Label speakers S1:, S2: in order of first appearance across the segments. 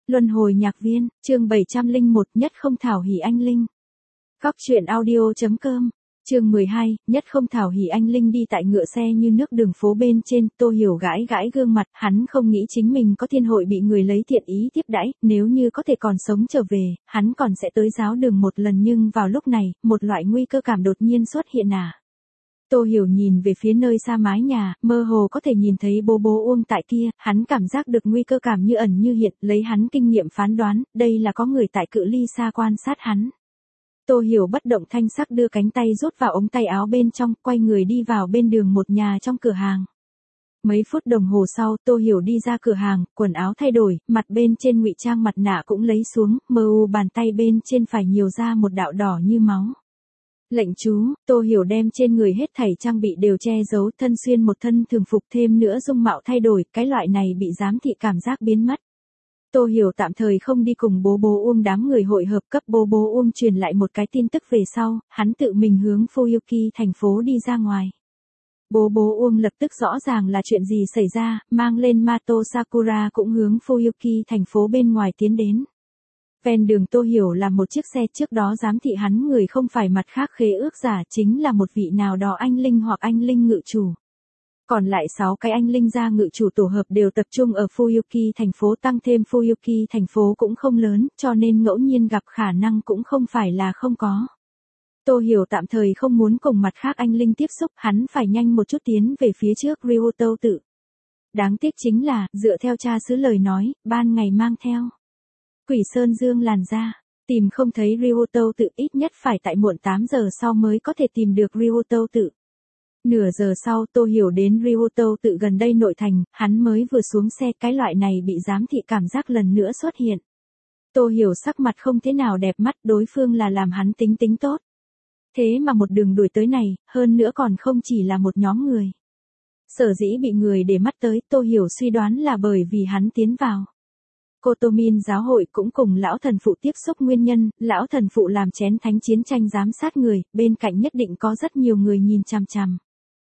S1: Luân hồi nhạc viên, chương 701, nhất không thảo hỉ anh Linh. Góc truyện audio.com, chương 12, nhất không thảo hỉ anh Linh đi tại ngựa xe như nước đường phố bên trên, Tô Hiểu gãi gãi gương mặt, hắn không nghĩ chính mình có thiên hội bị người lấy tiện ý tiếp đãi, nếu như có thể còn sống trở về, hắn còn sẽ tới giáo đường một lần, nhưng vào lúc này, một loại nguy cơ cảm đột nhiên xuất hiện Tô Hiểu nhìn về phía nơi xa mái nhà, mơ hồ có thể nhìn thấy bố Uông tại kia, hắn cảm giác được nguy cơ cảm như ẩn như hiện, lấy hắn kinh nghiệm phán đoán, đây là có người tại cự ly xa quan sát hắn. Tô Hiểu bất động thanh sắc đưa cánh tay rút vào ống tay áo bên trong, quay người đi vào bên đường một nhà trong cửa hàng. Mấy phút đồng hồ sau, Tô Hiểu đi ra cửa hàng, quần áo thay đổi, mặt bên trên ngụy trang mặt nạ cũng lấy xuống, bàn tay bên trên phải nhiều ra một đạo đỏ như máu. Lệnh chú, Tô Hiểu đem trên người hết thảy trang bị đều che giấu, thân xuyên một thân thường phục, thêm nữa dung mạo thay đổi, cái loại này bị giám thị cảm giác biến mất. Tô Hiểu tạm thời không đi cùng bố Uông đám người hội hợp, cấp bố Uông truyền lại một cái tin tức về sau, hắn tự mình hướng Fuyuki thành phố đi ra ngoài. Bố Uông lập tức rõ ràng là chuyện gì xảy ra, mang lên Mato Sakura cũng hướng Fuyuki thành phố bên ngoài tiến đến. Ven đường Tô Hiểu là một chiếc xe, trước đó giám thị hắn người không phải mặt khác khế ước giả, chính là một vị nào đó anh Linh hoặc anh Linh ngự chủ. Còn lại 6 cái anh Linh gia ngự chủ tổ hợp đều tập trung ở Fuyuki thành phố, tăng thêm Fuyuki thành phố cũng không lớn, cho nên ngẫu nhiên gặp khả năng cũng không phải là không có. Tô Hiểu tạm thời không muốn cùng mặt khác anh Linh tiếp xúc, hắn phải nhanh một chút tiến về phía trước Ryuto tự. Đáng tiếc chính là, dựa theo cha xứ lời nói, ban ngày mang theo Quỷ Sơn Dương làn ra, tìm không thấy Ryuto tự, ít nhất phải tại muộn 8 giờ sau mới có thể tìm được Ryuto tự. Nửa giờ sau, Tô Hiểu đến Ryuto tự gần đây nội thành, hắn mới vừa xuống xe, cái loại này bị giám thị cảm giác lần nữa xuất hiện. Tô Hiểu sắc mặt không thế nào đẹp mắt, đối phương là làm hắn tính tốt. Thế mà một đường đuổi tới này, hơn nữa còn không chỉ là một nhóm người. Sở dĩ bị người để mắt tới, Tô Hiểu suy đoán là bởi vì hắn tiến vào Kotomin giáo hội, cũng cùng lão thần phụ tiếp xúc nguyên nhân, lão thần phụ làm chén thánh chiến tranh giám sát người, bên cạnh nhất định có rất nhiều người nhìn chằm chằm.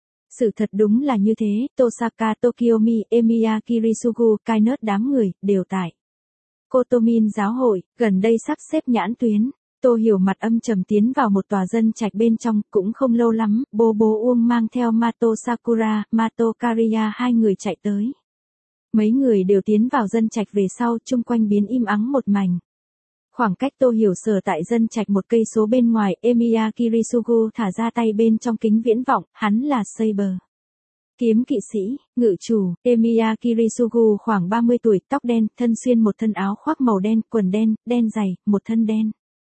S1: Sự thật đúng là như thế, Tosaka Tokyomi, Emiya Kirisugu, Kainet đám người, đều tại Kotomin giáo hội, gần đây sắp xếp nhãn tuyến. Tô Hiểu mặt âm trầm tiến vào một tòa dân trạch bên trong, cũng không lâu lắm, bố Uông mang theo Mato Sakura, Mato Kariya hai người chạy tới. Mấy người đều tiến vào dân trạch về sau, chung quanh biến im ắng một mảnh. Khoảng cách Tô Hiểu sở tại dân trạch 1 cây số bên ngoài, Emiya Kirisugu thả ra tay bên trong kính viễn vọng, hắn là Saber. Kiếm kỵ sĩ, ngự chủ, Emiya Kirisugu khoảng 30 tuổi, tóc đen, thân xuyên một thân áo khoác màu đen, quần đen, đen dày, một thân đen.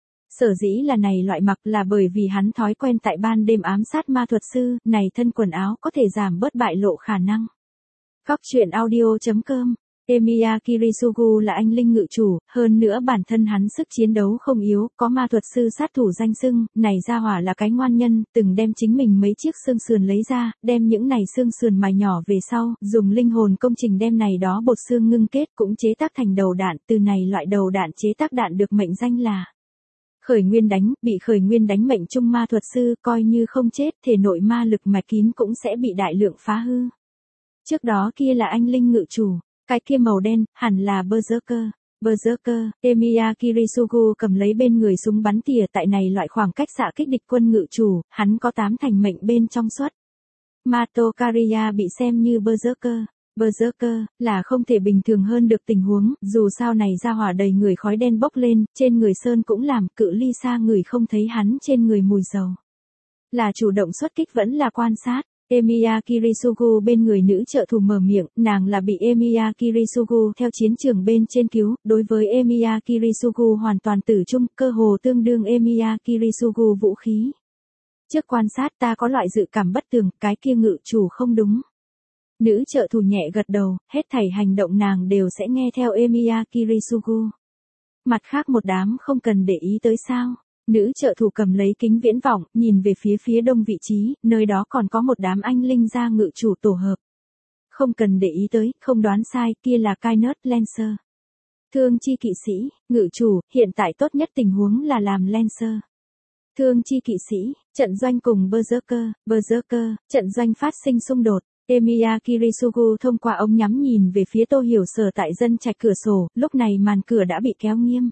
S1: Sở dĩ là này loại mặc là bởi vì hắn thói quen tại ban đêm ám sát ma thuật sư, này thân quần áo có thể giảm bớt bại lộ khả năng. Góc truyện audio.com, Emiya Kirisugu là anh Linh ngự chủ, hơn nữa bản thân hắn sức chiến đấu không yếu, có ma thuật sư sát thủ danh xưng, này ra hỏa là cái ngoan nhân, từng đem chính mình mấy chiếc xương sườn lấy ra, đem những này xương sườn mài nhỏ về sau, dùng linh hồn công trình đem này đó bột xương ngưng kết cũng chế tác thành đầu đạn, từ này loại đầu đạn chế tác đạn được mệnh danh là khởi nguyên đánh, bị khởi nguyên đánh mệnh trung ma thuật sư, coi như không chết, thể nội ma lực mạch kín cũng sẽ bị đại lượng phá hư. Trước đó kia là anh Linh ngự chủ, cái kia màu đen, hẳn là Berserker, Emiya Kirisugu cầm lấy bên người súng bắn tỉa, tại này loại khoảng cách xạ kích địch quân ngự chủ, hắn có 8 thành mệnh bên trong suất. Mato Kariya bị xem như Berserker, là không thể bình thường hơn được tình huống, dù sao này ra hỏa đầy người khói đen bốc lên, trên người sơn cũng làm, cự ly xa người không thấy hắn trên người mùi dầu. Là chủ động xuất kích vẫn là quan sát. Emiya Kirisugu bên người nữ trợ thủ mở miệng, nàng là bị Emiya Kirisugu theo chiến trường bên trên cứu, đối với Emiya Kirisugu hoàn toàn tử trung, cơ hồ tương đương Emiya Kirisugu vũ khí. Trước quan sát ta có loại dự cảm bất tường, cái kia ngự chủ không đúng. Nữ trợ thủ nhẹ gật đầu, hết thảy hành động nàng đều sẽ nghe theo Emiya Kirisugu. Mặt khác một đám không cần để ý tới sao. Nữ trợ thủ cầm lấy kính viễn vọng, nhìn về phía đông vị trí, nơi đó còn có một đám anh Linh gia ngự chủ tổ hợp. Không cần để ý tới, không đoán sai, kia là Kainet Lancer. Thương chi kỵ sĩ, ngự chủ, hiện tại tốt nhất tình huống là làm Lancer. Thương chi kỵ sĩ, trận doanh cùng Berserker, trận doanh phát sinh xung đột. Emiya Kirisugu thông qua ống nhắm nhìn về phía Tô Hiểu Sở tại dân trạch cửa sổ, lúc này màn cửa đã bị kéo nghiêm.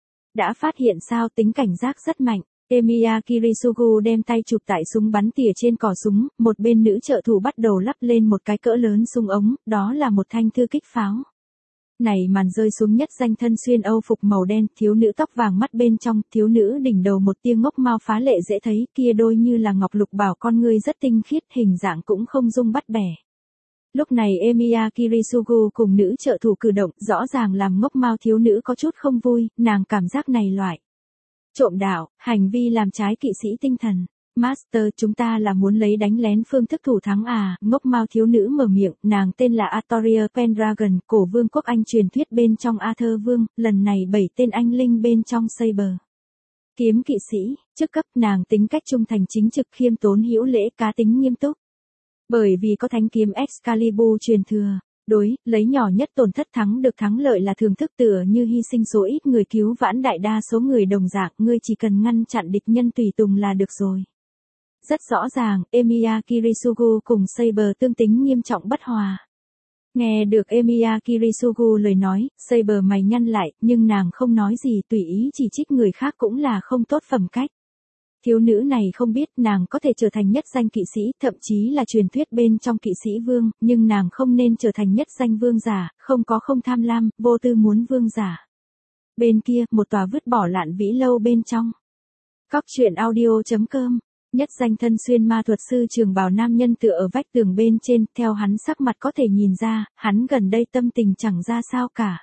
S1: Đã phát hiện sao, tính cảnh giác rất mạnh. Emiya Kirisugu đem tay chụp tại súng bắn tỉa trên cò súng, một bên nữ trợ thủ bắt đầu lắp lên một cái cỡ lớn súng ống, đó là một thanh thư kích pháo. Này màn rơi xuống nhất danh thân xuyên Âu phục màu đen, thiếu nữ tóc vàng mắt bên trong, thiếu nữ đỉnh đầu một tia ngốc mao phá lệ dễ thấy, kia đôi như là ngọc lục bảo con ngươi rất tinh khiết, hình dạng cũng không dung bắt bẻ. Lúc này Emiya Kirisugu cùng nữ trợ thủ cử động, rõ ràng làm ngốc mao thiếu nữ có chút không vui, nàng cảm giác này loại trộm đạo, hành vi làm trái kỵ sĩ tinh thần. Master, chúng ta là muốn lấy đánh lén phương thức thủ thắng à, ngốc mao thiếu nữ mở miệng, nàng tên là Artoria Pendragon, cổ vương quốc Anh truyền thuyết bên trong Arthur Vương, lần này 7 tên anh linh bên trong Saber. Kiếm kỵ sĩ, chức cấp, nàng tính cách trung thành chính trực khiêm tốn hữu lễ cá tính nghiêm túc. Bởi vì có thánh kiếm Excalibur truyền thừa, đối, lấy nhỏ nhất tổn thất thắng được thắng lợi là thường thức tựa như hy sinh số ít người cứu vãn đại đa số người đồng dạng, ngươi chỉ cần ngăn chặn địch nhân tùy tùng là được rồi. Rất rõ ràng, Emiya Kirisugu cùng Saber tương tính nghiêm trọng bất hòa. Nghe được Emiya Kirisugu lời nói, Saber mày nhăn lại, nhưng nàng không nói gì, tùy ý chỉ trích người khác cũng là không tốt phẩm cách. Thiếu nữ này không biết nàng có thể trở thành nhất danh kỵ sĩ, thậm chí là truyền thuyết bên trong kỵ sĩ vương, nhưng nàng không nên trở thành nhất danh vương giả, không tham lam, vô tư muốn vương giả. Bên kia, một tòa vứt bỏ lạn vĩ lâu bên trong. Cóc truyện audio.com. Nhất danh thân xuyên ma thuật sư trường bào nam nhân tựa ở vách tường bên trên, theo hắn sắc mặt có thể nhìn ra, hắn gần đây tâm tình chẳng ra sao cả.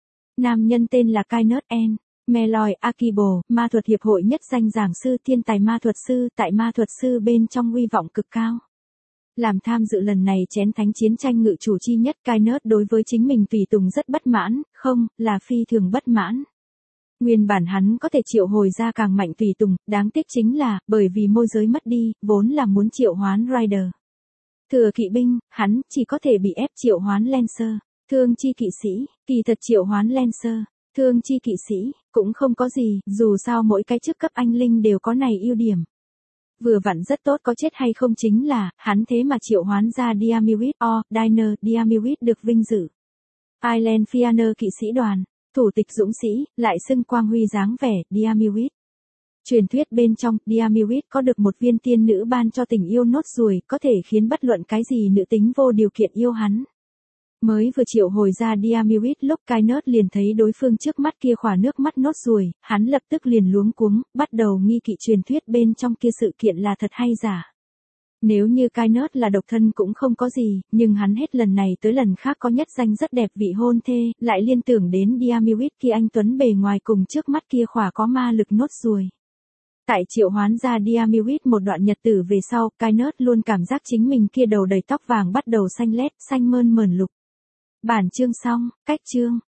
S1: Nam nhân tên là Kenneth N. Meloy Akibo, ma thuật hiệp hội nhất danh giảng sư thiên tài ma thuật sư, tại ma thuật sư bên trong uy vọng cực cao. Làm tham dự lần này chén thánh chiến tranh ngự chủ chi nhất, Kenneth đối với chính mình tùy tùng rất bất mãn, không, là phi thường bất mãn. Nguyên bản hắn có thể triệu hồi ra càng mạnh tùy tùng, đáng tiếc chính là, bởi vì môi giới mất đi, vốn là muốn triệu hoán Rider. Thừa kỵ binh, hắn chỉ có thể bị ép triệu hoán Lancer. Thương chi kỵ sĩ, kỳ thật triệu hoán Lancer. Thương chi kỵ sĩ, cũng không có gì, dù sao mỗi cái chức cấp anh linh đều có này ưu điểm. Vừa vặn rất tốt, có chết hay không chính là, hắn thế mà triệu hoán ra Diamirit, Diner, Diamirit được vinh dự. Island Fianna kỵ sĩ đoàn. Thủ tịch dũng sĩ, lại xưng quang huy dáng vẻ, Diamirit. Truyền thuyết bên trong, Diamirit có được một viên tiên nữ ban cho tình yêu nốt ruồi, có thể khiến bất luận cái gì nữ tính vô điều kiện yêu hắn. Mới vừa triệu hồi ra Diamirit lúc Kenneth liền thấy đối phương trước mắt kia khỏa nước mắt nốt ruồi, hắn lập tức liền luống cuống, bắt đầu nghi kỵ truyền thuyết bên trong kia sự kiện là thật hay giả. Nếu như Kenneth là độc thân cũng không có gì, nhưng hắn hết lần này tới lần khác có nhất danh rất đẹp vị hôn thê, lại liên tưởng đến Diamirit kia anh tuấn bề ngoài cùng trước mắt kia khỏa có ma lực nốt ruồi. Tại triệu hoán ra Diamirit một đoạn nhật tử về sau, Kenneth luôn cảm giác chính mình kia đầu đầy tóc vàng bắt đầu xanh lét, xanh mơn mởn lục. Bản chương xong, cách chương.